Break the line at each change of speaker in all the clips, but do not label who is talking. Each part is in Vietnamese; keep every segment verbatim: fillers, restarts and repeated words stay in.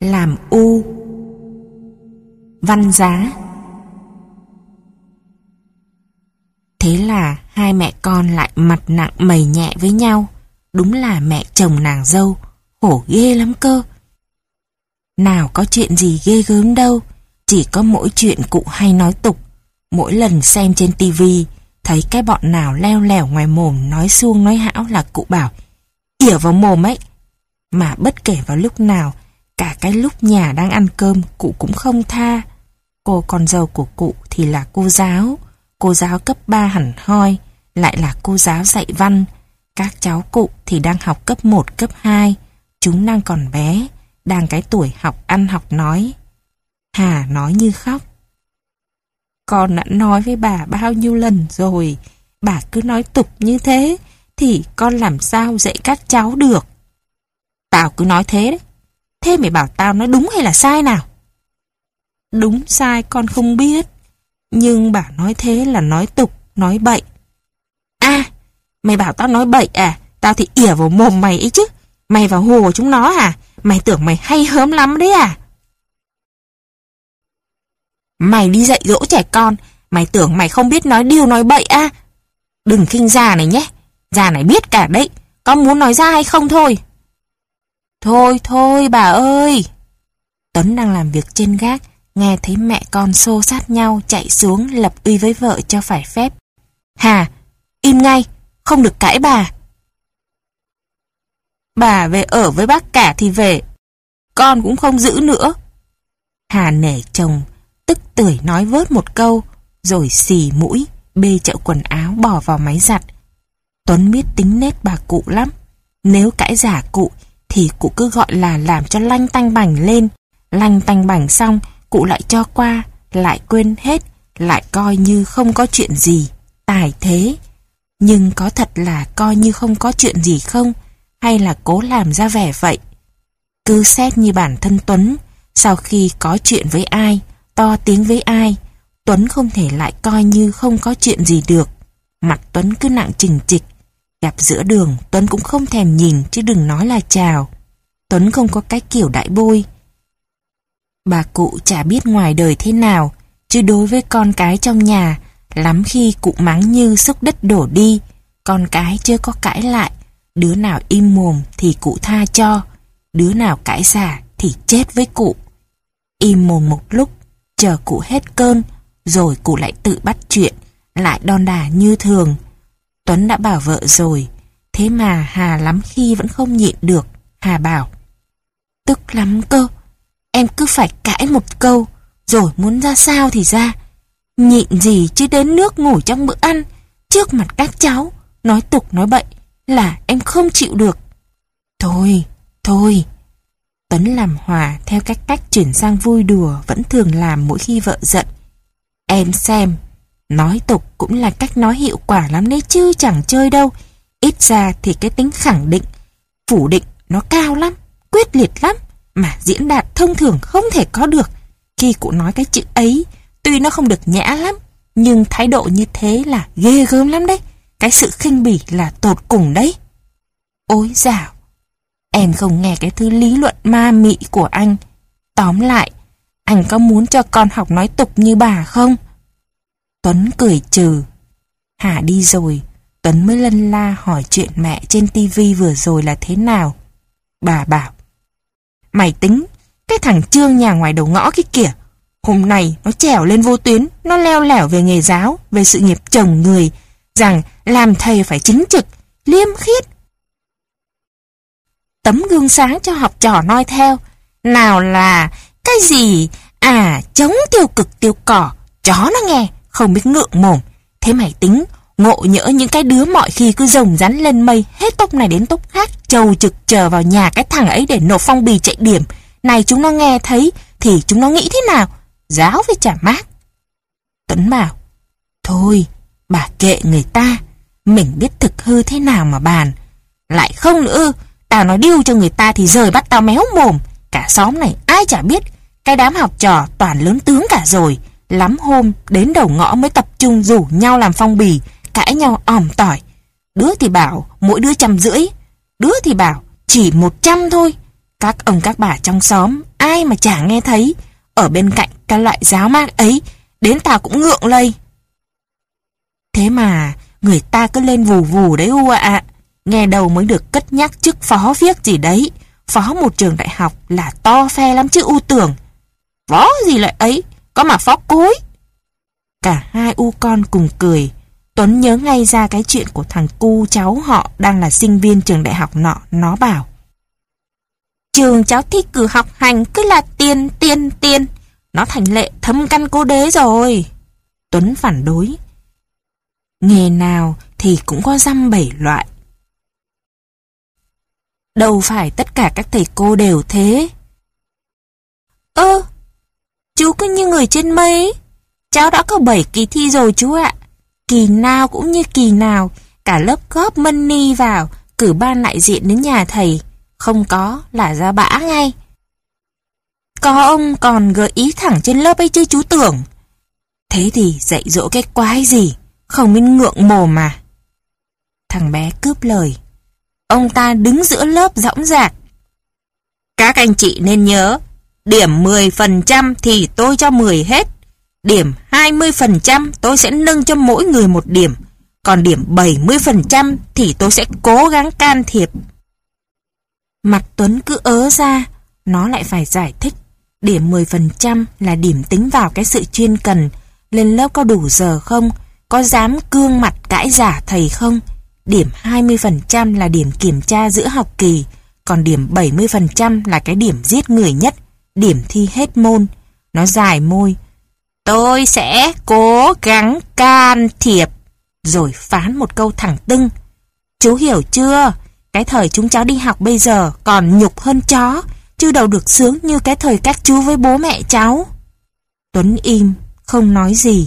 Làm u. Văn giá. Thế là hai mẹ con lại mặt nặng mày nhẹ với nhau. Đúng là mẹ chồng nàng dâu, khổ ghê lắm cơ. Nào có chuyện gì ghê gớm đâu, chỉ có mỗi chuyện cụ hay nói tục. Mỗi lần xem trên tivi, thấy cái bọn nào leo lẻo ngoài mồm nói suông nói hão là cụ bảo ỉa vào mồm ấy. Mà bất kể vào lúc nào, cả cái lúc nhà đang ăn cơm, cụ cũng không tha. Cô con dâu của cụ thì là cô giáo, cô giáo cấp ba hẳn hoi, lại là cô giáo dạy văn. Các cháu cụ thì đang học cấp một, cấp hai, chúng đang còn bé, đang cái tuổi học ăn học nói. Hà nói như khóc. Con đã nói với bà bao nhiêu lần rồi, bà cứ nói tục như thế, thì con làm sao dạy các cháu được. Tao cứ nói thế đấy, thế mày bảo tao nói đúng hay là sai nào? Đúng sai con không biết, nhưng bà nói thế là nói tục, nói bậy. À, mày bảo tao nói bậy à? Tao thì ỉa vào mồm mày ấy chứ. Mày vào hùa chúng nó à? Mày tưởng mày hay hớm lắm đấy à? Mày đi dạy dỗ trẻ con, mày tưởng mày không biết nói điều nói bậy à? Đừng khinh già này nhé, già này biết cả đấy, con muốn nói ra hay không thôi. Thôi thôi bà ơi. Tuấn đang làm việc trên gác, nghe thấy mẹ con xô sát nhau, chạy xuống lập uy với vợ cho phải phép. Hà, im ngay, không được cãi bà. Bà về ở với bác cả thì về, con cũng không giữ nữa. Hà nể chồng, tức tưởi nói vớt một câu, rồi xì mũi, bê chậu quần áo bỏ vào máy giặt. Tuấn biết tính nết bà cụ lắm. Nếu cãi giả cụ, thì cụ cứ gọi là làm cho lanh tanh bành lên. Lanh tanh bành xong, cụ lại cho qua, lại quên hết, lại coi như không có chuyện gì. Tài thế. Nhưng có thật là coi như không có chuyện gì không? Hay là cố làm ra vẻ vậy? Cứ xét như bản thân Tuấn, sau khi có chuyện với ai, to tiếng với ai, Tuấn không thể lại coi như không có chuyện gì được. Mặt Tuấn cứ nặng chình chịch. Gặp giữa đường, Tuấn cũng không thèm nhìn, chứ đừng nói là chào. Tuấn không có cái kiểu đại bôi. Bà cụ chả biết ngoài đời thế nào, chứ đối với con cái trong nhà, lắm khi cụ mắng như xúc đất đổ đi. Con cái chưa có cãi lại, đứa nào im mồm thì cụ tha cho, đứa nào cãi giả thì chết với cụ. Im mồm một lúc, chờ cụ hết cơn, rồi cụ lại tự bắt chuyện, lại đon đả như thường. Tuấn đã bảo vợ rồi, thế mà Hà lắm khi vẫn không nhịn được. Hà bảo, tức lắm cơ, em cứ phải cãi một câu, rồi muốn ra sao thì ra. Nhịn gì chứ đến nước ngồi trong bữa ăn, trước mặt các cháu, nói tục nói bậy là em không chịu được. Thôi, thôi. Tuấn làm hòa theo cách cách chuyển sang vui đùa vẫn thường làm mỗi khi vợ giận. Em xem, nói tục cũng là cách nói hiệu quả lắm đấy chứ chẳng chơi đâu. Ít ra thì cái tính khẳng định, phủ định nó cao lắm, quyết liệt lắm, mà diễn đạt thông thường không thể có được. Khi cụ nói cái chữ ấy, tuy nó không được nhã lắm, nhưng thái độ như thế là ghê gớm lắm đấy. Cái sự khinh bỉ là tột cùng đấy. Ôi dào, em không nghe cái thứ lý luận ma mị của anh. Tóm lại, anh có muốn cho con học nói tục như bà không? Tuấn cười trừ. Hà đi rồi, Tuấn mới lân la hỏi chuyện mẹ trên tivi vừa rồi là thế nào. Bà bảo, mày tính, cái thằng Trương nhà ngoài đầu ngõ kia kìa, hôm nay nó trèo lên vô tuyến, nó leo lẻo về nghề giáo, về sự nghiệp chồng người, rằng làm thầy phải chính trực, liêm khiết, tấm gương sáng cho học trò noi theo. Nào là cái gì à chống tiêu cực tiêu cỏ, chó nó nghe không biết ngượng mồm. Thế mày tính ngộ nhỡ những cái đứa mọi khi cứ rồng rắn lên mây, hết tốc này đến tốc khác, chầu trực chờ vào nhà cái thằng ấy để nộp phong bì chạy điểm, này chúng nó nghe thấy thì chúng nó nghĩ thế nào? Giáo với chả mát. Tuấn bảo, thôi bà kệ người ta, mình biết thực hư thế nào mà bàn. Lại không nữa, tao nói điêu cho người ta thì rời bắt tao méo mồm. Cả xóm này ai chả biết, cái đám học trò toàn lớn tướng cả rồi. Lắm hôm đến đầu ngõ mới tập trung rủ nhau làm phong bì, cãi nhau òm tỏi. Đứa thì bảo mỗi đứa trăm rưỡi, đứa thì bảo chỉ một trăm thôi. Các ông các bà trong xóm ai mà chả nghe thấy. Ở bên cạnh cái loại giáo mác ấy, đến tao cũng ngượng lây. Thế mà người ta cứ lên vù vù đấy U ạ. Nghe đầu mới được cất nhắc chức phó viết gì đấy. Phó một trường đại học là to phe lắm chứ U tưởng. Phó gì lại ấy, có mà phó cối. Cả hai U con cùng cười. Tuấn nhớ ngay ra cái chuyện của thằng cu cháu họ đang là sinh viên trường đại học nọ. Nó bảo: trường cháu thích cử học hành cứ là tiền tiền tiền. Nó thành lệ thâm căn cố đế rồi. Tuấn phản đối: nghề nào thì cũng có dăm bảy loại. Đâu phải tất cả các thầy cô đều thế. Ơ, chú cứ như người trên mây. Cháu đã có bảy kỳ thi rồi chú ạ. Kỳ nào cũng như kỳ nào, cả lớp góp money vào, cử ban đại diện đến nhà thầy. Không có là ra bã ngay. Có ông còn gợi ý thẳng trên lớp ấy chứ chú tưởng. Thế thì dạy dỗ cái quái gì, không biết ngượng mồm mà. Thằng bé cướp lời. Ông ta đứng giữa lớp dõng dạc: các anh chị nên nhớ, điểm mười phần trăm thì tôi cho mười hết. Điểm hai mươi phần trăm tôi sẽ nâng cho mỗi người một điểm. Còn điểm bảy mươi phần trăm thì tôi sẽ cố gắng can thiệp. Mặt Tuấn cứ ớ ra. Nó lại phải giải thích. Điểm mười phần trăm là điểm tính vào cái sự chuyên cần. Lên lớp có đủ giờ không? Có dám cương mặt cãi giả thầy không? Điểm hai mươi phần trăm là điểm kiểm tra giữa học kỳ. Còn điểm bảy mươi phần trăm là cái điểm giết người nhất. Điểm thi hết môn. Nó dài môi: tôi sẽ cố gắng can thiệp. Rồi phán một câu thẳng tưng: chú hiểu chưa? Cái thời chúng cháu đi học bây giờ còn nhục hơn chó, chứ đâu được sướng như cái thời các chú với bố mẹ cháu. Tuấn im, không nói gì.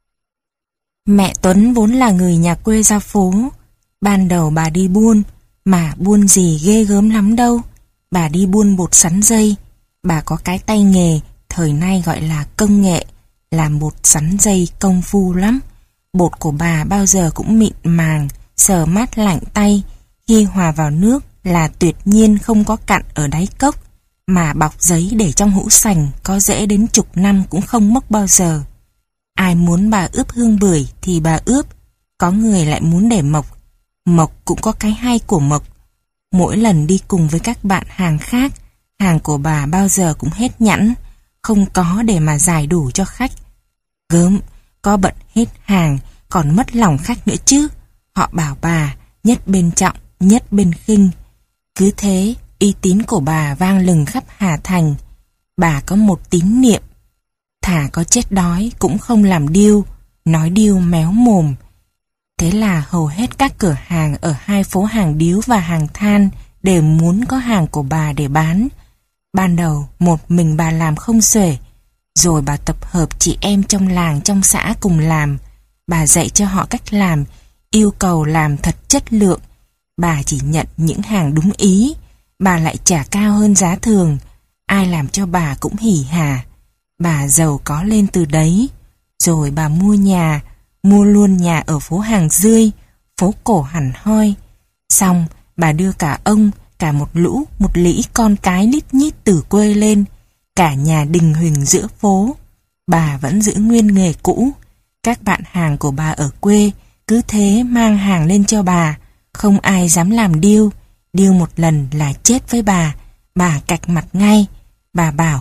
Mẹ Tuấn vốn là người nhà quê ra phố. Ban đầu bà đi buôn, mà buôn gì ghê gớm lắm đâu. Bà đi buôn bột sắn dây. Bà có cái tay nghề, thời nay gọi là công nghệ. Làm bột sắn dây công phu lắm. Bột của bà bao giờ cũng mịn màng, sờ mát lạnh tay. Khi hòa vào nước là tuyệt nhiên không có cặn ở đáy cốc, mà bọc giấy để trong hũ sành có dễ đến chục năm cũng không mốc bao giờ. Ai muốn bà ướp hương bưởi thì bà ướp, có người lại muốn để mộc. Mộc cũng có cái hay của mộc. Mỗi lần đi cùng với các bạn hàng khác, hàng của bà bao giờ cũng hết nhẵn, không có để mà giải đủ cho khách. Gớm, có bận hết hàng, còn mất lòng khách nữa chứ. Họ bảo bà nhất bên trọng, nhất bên khinh. Cứ thế, uy tín của bà vang lừng khắp Hà Thành. Bà có một tín niệm: thà có chết đói cũng không làm điêu, nói điêu méo mồm. Thế là hầu hết các cửa hàng ở hai phố Hàng Điếu và Hàng Than đều muốn có hàng của bà để bán. Ban đầu một mình bà làm không xuể, rồi bà tập hợp chị em trong làng trong xã cùng làm. Bà dạy cho họ cách làm, yêu cầu làm thật chất lượng. Bà chỉ nhận những hàng đúng ý, bà lại trả cao hơn giá thường. Ai làm cho bà cũng hỉ hả. Bà giàu có lên từ đấy. Rồi bà mua nhà, mua luôn nhà ở phố Hàng Dươi, phố cổ hẳn hoi. Xong bà đưa cả ông, cả một lũ, một lĩ con cái lít nhít từ quê lên. Cả nhà đình huỳnh giữa phố. Bà vẫn giữ nguyên nghề cũ. Các bạn hàng của bà ở quê cứ thế mang hàng lên cho bà. Không ai dám làm điêu. Điêu một lần là chết với bà. Bà cạch mặt ngay. Bà bảo: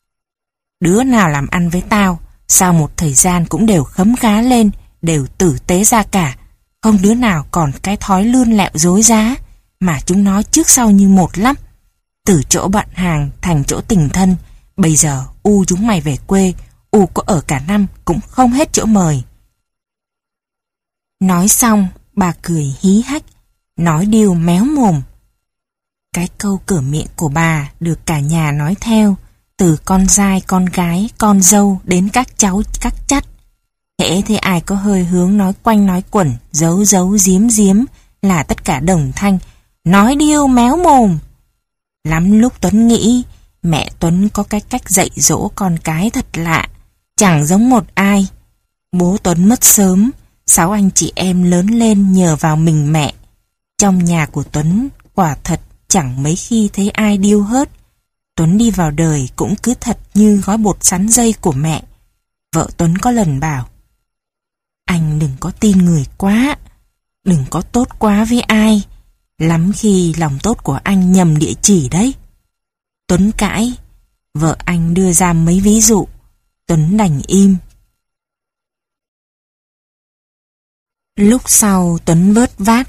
đứa nào làm ăn với tao, sau một thời gian cũng đều khấm khá lên, đều tử tế ra cả. Không đứa nào còn cái thói lươn lẹo dối giá, mà chúng nó trước sau như một lắm. Từ chỗ bạn hàng thành chỗ tình thân. Bây giờ u chúng mày về quê, u có ở cả năm cũng không hết chỗ mời. Nói xong, bà cười hí hách, nói điêu méo mồm. Cái câu cửa miệng của bà được cả nhà nói theo, từ con trai, con gái, con dâu đến các cháu các chắt. Hễ thế ai có hơi hướng nói quanh nói quẩn, giấu giấu giếm giếm là tất cả đồng thanh, nói điêu méo mồm. Lắm lúc Tuấn nghĩ, mẹ Tuấn có cái cách dạy dỗ con cái thật lạ, chẳng giống một ai. Bố Tuấn mất sớm, sáu anh chị em lớn lên nhờ vào mình mẹ. Trong nhà của Tuấn quả thật chẳng mấy khi thấy ai điêu hớt. Tuấn đi vào đời cũng cứ thật như gói bột sắn dây của mẹ. Vợ Tuấn có lần bảo: anh đừng có tin người quá, đừng có tốt quá với ai, lắm khi lòng tốt của anh nhầm địa chỉ đấy. Tuấn cãi, vợ anh đưa ra mấy ví dụ, Tuấn đành im. Lúc sau Tuấn vớt vát: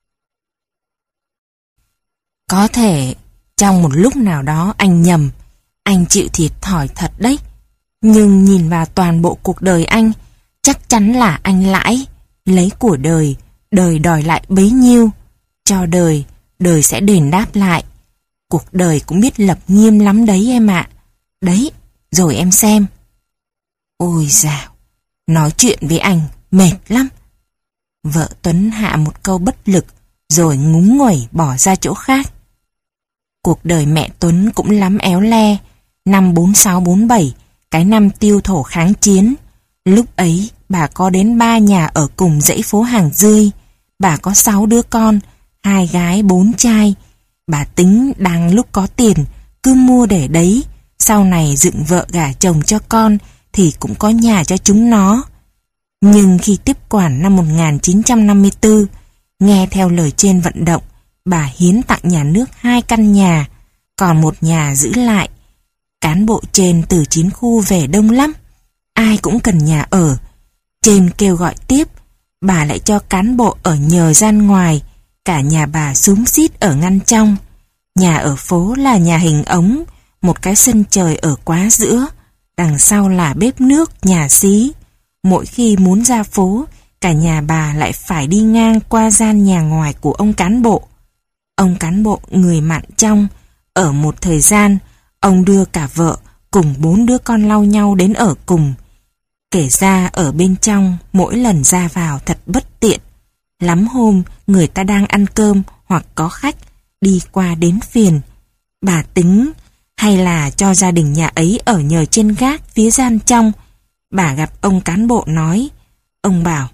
có thể trong một lúc nào đó anh nhầm, anh chịu thiệt thòi thật đấy. Nhưng nhìn vào toàn bộ cuộc đời anh, chắc chắn là anh lãi. Lấy của đời, đời đòi lại bấy nhiêu. Cho đời, đời sẽ đền đáp lại. Cuộc đời cũng biết lập nghiêm lắm đấy em ạ. Đấy, rồi em xem. Ôi dào, nói chuyện với anh mệt lắm. Vợ Tuấn hạ một câu bất lực, rồi ngúng nguẩy bỏ ra chỗ khác. Cuộc đời mẹ Tuấn cũng lắm éo le. Năm bốn sáu bốn bảy, cái năm tiêu thổ kháng chiến, lúc ấy bà có đến ba nhà ở cùng dãy phố Hàng Dươi. Bà có sáu đứa con, hai gái bốn trai. Bà tính đang lúc có tiền cứ mua để đấy, sau này dựng vợ gả chồng cho con thì cũng có nhà cho chúng nó. Nhưng khi tiếp quản năm một nghìn chín trăm năm mươi tư, nghe theo lời trên vận động, bà hiến tặng nhà nước hai căn nhà, còn một nhà giữ lại. Cán bộ trên từ chiến khu về đông lắm, ai cũng cần nhà ở. Trên kêu gọi tiếp, bà lại cho cán bộ ở nhờ gian ngoài, cả nhà bà xúm xít ở ngăn trong. Nhà ở phố là nhà hình ống, một cái sân trời ở quá giữa, đằng sau là bếp nước, nhà xí. Mỗi khi muốn ra phố, cả nhà bà lại phải đi ngang qua gian nhà ngoài của ông cán bộ. Ông cán bộ người mặn trong, ở một thời gian, ông đưa cả vợ cùng bốn đứa con lau nhau đến ở cùng. Kể ra ở bên trong, mỗi lần ra vào thật bất tiện. Lắm hôm, người ta đang ăn cơm hoặc có khách, đi qua đến phiền. Bà tính, hay là cho gia đình nhà ấy ở nhờ trên gác phía gian trong. Bà gặp ông cán bộ nói, ông bảo: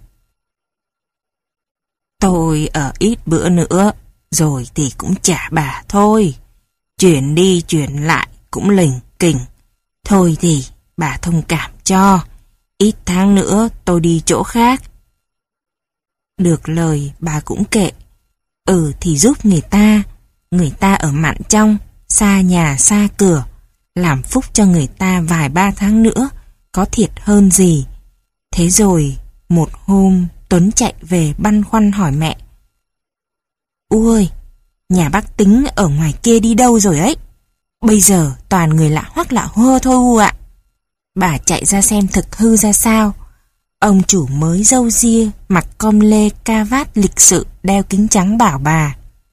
tôi ở ít bữa nữa, rồi thì cũng trả bà thôi. Chuyển đi chuyển lại cũng lình kình. Thôi thì bà thông cảm cho, ít tháng nữa tôi đi chỗ khác. Được lời bà cũng kệ. Ừ thì giúp người ta, người ta ở mặn trong, xa nhà xa cửa, làm phúc cho người ta vài ba tháng nữa, có thiệt hơn gì. Thế rồi một hôm Tuấn chạy về băn khoăn hỏi mẹ: U ơi, nhà bác Tính ở ngoài kia đi đâu rồi ấy? Bây giờ toàn người lạ hoắc lạ hơ thôi U ạ. Bà chạy ra xem thực hư ra sao. Ông chủ mới râu ria, mặc com lê ca vát lịch sự, đeo kính trắng bảo bà: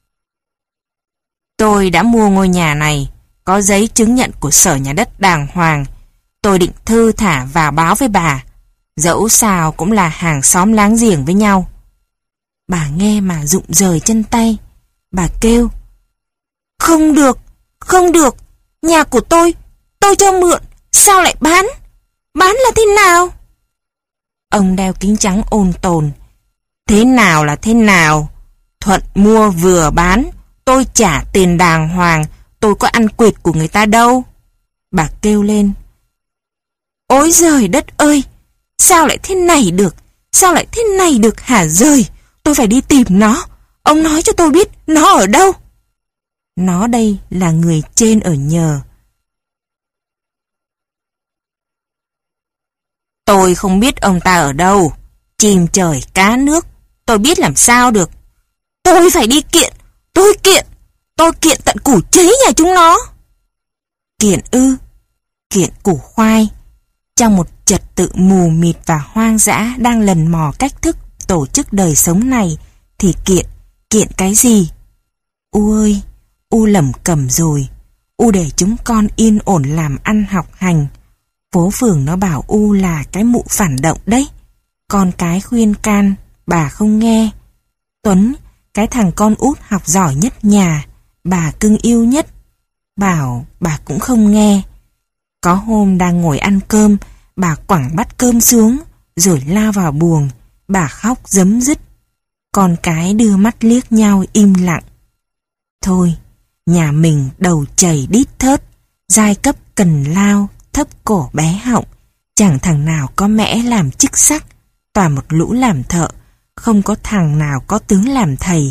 tôi đã mua ngôi nhà này, có giấy chứng nhận của sở nhà đất đàng hoàng. Tôi định thư thả vào báo với bà, dẫu sao cũng là hàng xóm láng giềng với nhau. Bà nghe mà rụng rời chân tay. Bà kêu: không được, không được, nhà của tôi, tôi cho mượn, sao lại bán? Bán là thế nào? Ông đeo kính trắng ôn tồn: thế nào là thế nào? Thuận mua vừa bán, tôi trả tiền đàng hoàng, tôi có ăn quỵt của người ta đâu. Bà kêu lên: ôi giời đất ơi, sao lại thế này được? Sao lại thế này được hả rời? Tôi phải đi tìm nó. Ông nói cho tôi biết nó ở đâu. Nó đây là người trên ở nhờ. Tôi không biết ông ta ở đâu. Chim trời cá nước, tôi biết làm sao được. Tôi phải đi kiện. Tôi kiện. Tôi kiện tận củ cháy nhà chúng nó. Kiện ư? Kiện củ khoai. Trong một trật tự mù mịt và hoang dã đang lần mò cách thức tổ chức đời sống này, thì kiện, kiện cái gì? U ơi, U lẩm cẩm rồi. U để chúng con yên ổn làm ăn học hành. Phố phường nó bảo U là cái mụ phản động đấy. Con cái khuyên can, bà không nghe. Tuấn, cái thằng con út học giỏi nhất nhà, bà cưng yêu nhất, bảo bà cũng không nghe. Có hôm đang ngồi ăn cơm, bà quẳng bát cơm xuống, rồi lao vào buồng, bà khóc rấm rứt. Con cái đưa mắt liếc nhau im lặng. Thôi, nhà mình đầu chảy đít thớt, giai cấp cần lao, thấp cổ bé họng, chẳng thằng nào có mẽ làm chức sắc, toàn một lũ làm thợ, không có thằng nào có tướng làm thầy.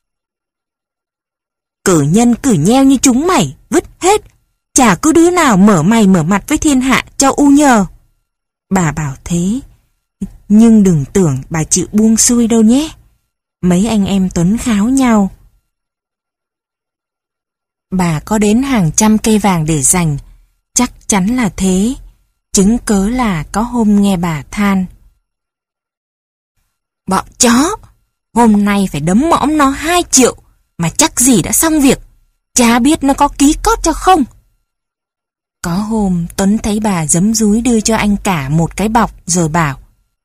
Cử nhân cử nheo như chúng mày, vứt hết, chả cứ đứa nào mở mày mở mặt với thiên hạ cho u nhờ. Bà bảo thế, nhưng đừng tưởng bà chịu buông xuôi đâu nhé. Mấy anh em Tuấn kháo nhau. Bà có đến hàng trăm cây vàng để dành, chắc chắn là thế. Chứng cớ là có hôm nghe bà than: bọn chó, hôm nay phải đấm mõm nó hai triệu, mà chắc gì đã xong việc, chả biết nó có ký cót cho không. Có hôm Tuấn thấy bà giấm dúi đưa cho anh cả một cái bọc rồi bảo: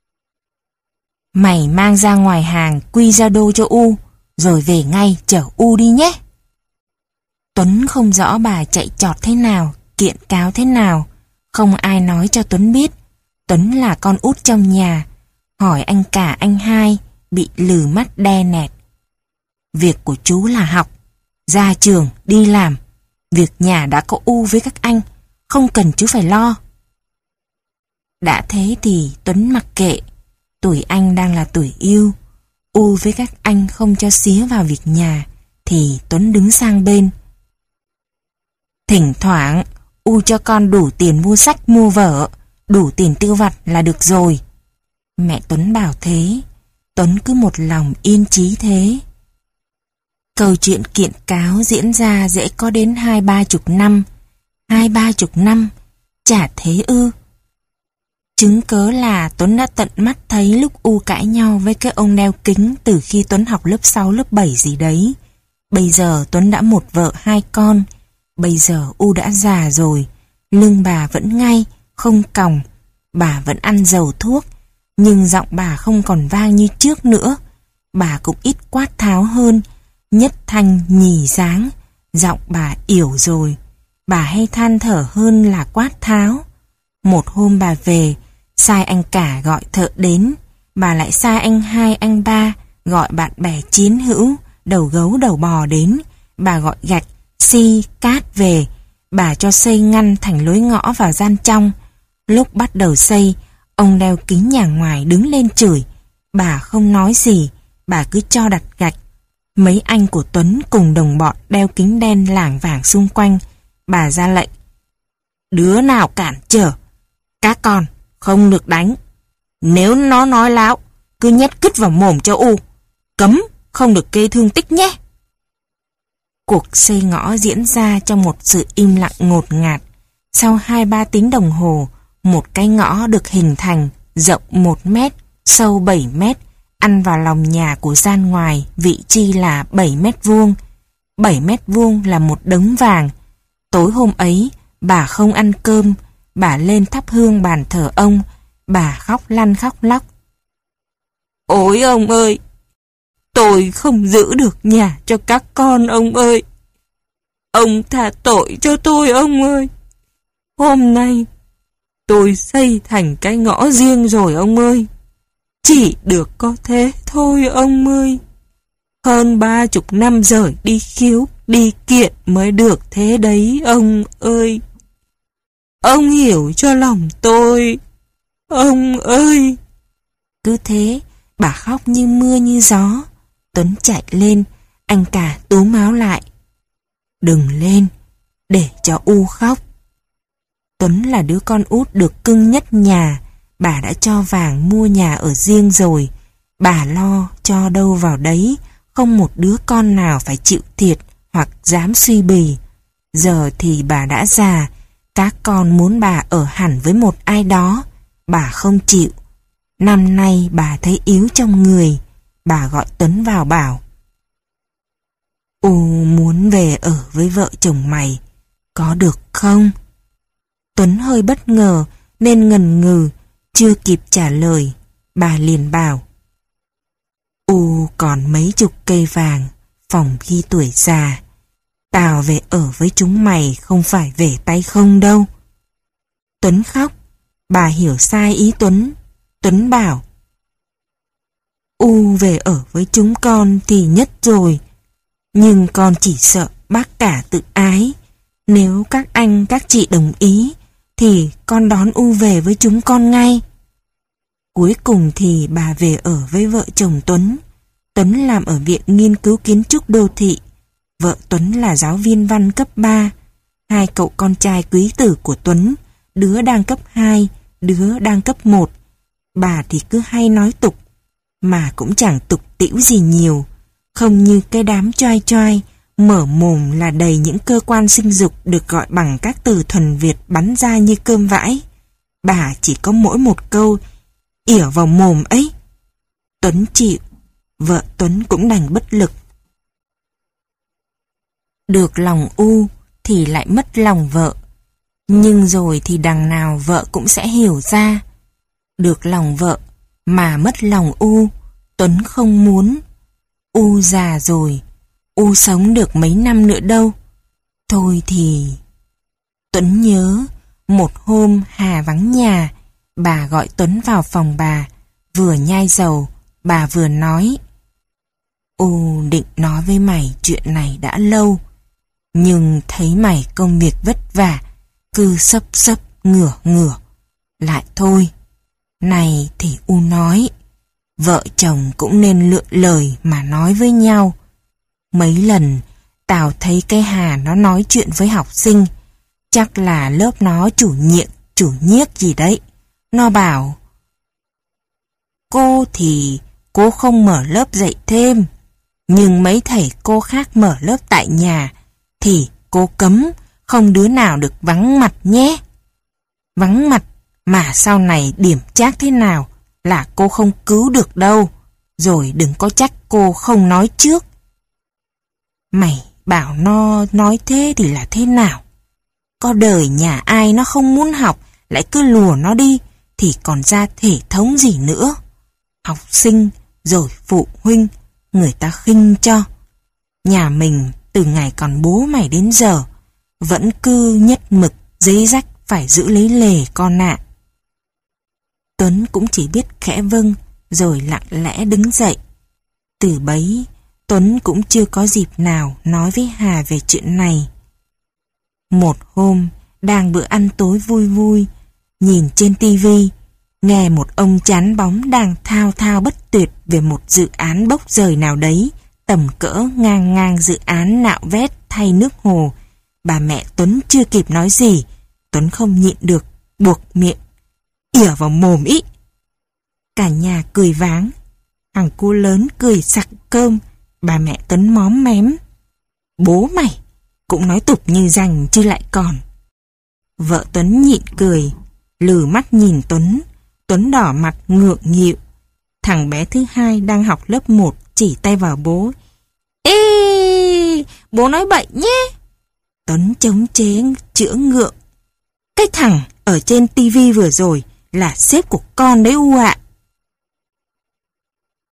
mày mang ra ngoài hàng quy ra đô cho U, rồi về ngay chở U đi nhé. Tuấn không rõ bà chạy trọt thế nào, kiện cáo thế nào, không ai nói cho Tuấn biết. Tuấn là con út trong nhà, hỏi anh cả anh hai, bị lừ mắt đe nẹt. Việc của chú là học, ra trường, đi làm. Việc nhà đã có U với các anh, không cần chú phải lo. Đã thế thì Tuấn mặc kệ, tuổi anh đang là tuổi yêu. U với các anh không cho xía vào việc nhà, thì Tuấn đứng sang bên. Thỉnh thoảng, U cho con đủ tiền mua sách mua vở, đủ tiền tiêu vặt là được rồi. Mẹ Tuấn bảo thế, Tuấn cứ một lòng yên chí thế. Câu chuyện kiện cáo diễn ra dễ có đến hai ba chục năm. Hai ba chục năm, chả thế ư. Chứng cớ là Tuấn đã tận mắt thấy lúc U cãi nhau với cái ông đeo kính từ khi Tuấn học lớp sáu lớp bảy gì đấy. Bây giờ Tuấn đã một vợ hai con. Bây giờ U đã già rồi, lưng bà vẫn ngay, không còng. Bà vẫn ăn dầu thuốc, nhưng giọng bà không còn vang như trước nữa. Bà cũng ít quát tháo hơn, nhất thanh nhì dáng. Giọng bà yểu rồi, bà hay than thở hơn là quát tháo. Một hôm bà về, sai anh cả gọi thợ đến. Bà lại sai anh hai anh ba gọi bạn bè chiến hữu, đầu gấu đầu bò đến. Bà gọi gạch, xi, cát về. Bà cho xây ngăn thành lối ngõ vào gian trong. Lúc bắt đầu xây, ông đeo kính nhà ngoài đứng lên chửi. Bà không nói gì, bà cứ cho đặt gạch. Mấy anh của Tuấn cùng đồng bọn đeo kính đen lảng vảng xung quanh. Bà ra lệnh: đứa nào cản trở, các con không được đánh. Nếu nó nói láo, cứ nhét cứt vào mồm cho U. Cấm, không được gây thương tích nhé. Cuộc xây ngõ diễn ra trong một sự im lặng ngột ngạt. Sau hai ba tiếng đồng hồ, một cái ngõ được hình thành, rộng một mét, sâu bảy mét, ăn vào lòng nhà của gian ngoài, vị chi là bảy mét vuông. Bảy mét vuông là một đống vàng. Tối hôm ấy, bà không ăn cơm, bà lên thắp hương bàn thờ ông, bà khóc lăn khóc lóc. Ôi ông ơi, tôi không giữ được nhà cho các con ông ơi. Ông tha tội cho tôi ông ơi. Hôm nay tôi xây thành cái ngõ riêng rồi ông ơi. Chỉ được có thế thôi ông ơi. Hơn ba chục năm rồi đi khiếu, đi kiện mới được thế đấy ông ơi. Ông hiểu cho lòng tôi, ông ơi. Cứ thế, bà khóc như mưa như gió. Tuấn chạy lên, anh cả túm áo lại. Đừng lên, để cho U khóc. Tuấn là đứa con út được cưng nhất nhà. Bà đã cho vàng mua nhà ở riêng rồi. Bà lo cho đâu vào đấy, không một đứa con nào phải chịu thiệt hoặc dám suy bì. Giờ thì bà đã già, các con muốn bà ở hẳn với một ai đó, bà không chịu. Năm nay bà thấy yếu trong người. Bà gọi Tuấn vào bảo: U muốn về ở với vợ chồng mày, có được không? Tuấn hơi bất ngờ nên ngần ngừ, chưa kịp trả lời. Bà liền bảo: U còn mấy chục cây vàng, phòng khi tuổi già. Tao về ở với chúng mày không phải về tay không đâu. Tuấn khóc. Bà hiểu sai ý Tuấn. Tuấn bảo: U về ở với chúng con thì nhất rồi, nhưng con chỉ sợ bác cả tự ái. Nếu các anh các chị đồng ý thì con đón U về với chúng con ngay. Cuối cùng thì bà về ở với vợ chồng Tuấn. Tuấn làm ở Viện Nghiên cứu Kiến trúc Đô thị. Vợ Tuấn là giáo viên văn cấp ba. Hai cậu con trai quý tử của Tuấn, đứa đang cấp hai, đứa đang cấp một. Bà thì cứ hay nói tục, mà cũng chẳng tục tĩu gì nhiều. Không như cái đám choai choai, mở mồm là đầy những cơ quan sinh dục được gọi bằng các từ thuần Việt bắn ra như cơm vãi. Bà chỉ có mỗi một câu, ỉa vào mồm ấy. Tuấn chịu, vợ Tuấn cũng đành bất lực. Được lòng U thì lại mất lòng vợ. Nhưng rồi thì đằng nào vợ cũng sẽ hiểu ra. Được lòng vợ mà mất lòng U, Tuấn không muốn. U già rồi, U sống được mấy năm nữa đâu. Thôi thì... Tuấn nhớ, một hôm Hà vắng nhà, bà gọi Tuấn vào phòng bà, vừa nhai dầu, bà vừa nói: U định nói với mày chuyện này đã lâu, nhưng thấy mày công việc vất vả, cứ sấp sấp ngửa ngửa. Lại thôi, này thì U nói, vợ chồng cũng nên lựa lời mà nói với nhau. Mấy lần tao thấy cái Hà nó nói chuyện với học sinh, chắc là lớp nó chủ nhiệm, chủ nhiếc gì đấy. Nó bảo: cô thì cô không mở lớp dạy thêm, nhưng mấy thầy cô khác mở lớp tại nhà thì cô cấm không đứa nào được vắng mặt nhé. Vắng mặt mà sau này điểm trác thế nào là cô không cứu được đâu, rồi đừng có trách cô không nói trước. Mày bảo nó nói thế thì là thế nào? Có đời nhà ai nó không muốn học lại cứ lùa nó đi thì còn ra thể thống gì nữa. Học sinh rồi phụ huynh người ta khinh cho. Nhà mình từ ngày còn bố mày đến giờ vẫn cứ nhất mực giấy rách phải giữ lấy lề con ạ. Tuấn cũng chỉ biết khẽ vâng rồi lặng lẽ đứng dậy. Từ bấy Tuấn cũng chưa có dịp nào nói với Hà về chuyện này. Một hôm đang bữa ăn tối vui vui, nhìn trên tivi, nghe một ông chán bóng đang thao thao bất tuyệt về một dự án bốc rời nào đấy, tầm cỡ ngang ngang dự án nạo vét thay nước hồ. Bà mẹ Tuấn chưa kịp nói gì, Tuấn không nhịn được, buộc miệng: ỉa vào mồm ý. Cả nhà cười váng. Thằng cu lớn cười sặc cơm, bà mẹ Tuấn móm mém: bố mày cũng nói tục như rành chứ lại còn. Vợ Tuấn nhịn cười, lừ mắt nhìn Tuấn. Tuấn đỏ mặt ngượng nghịu. Thằng bé thứ hai đang học lớp một chỉ tay vào bố: ê, bố nói bậy nhé. Tuấn chống chế chữa ngượng: cái thằng ở trên tivi vừa rồi là sếp của con đấy U ạ.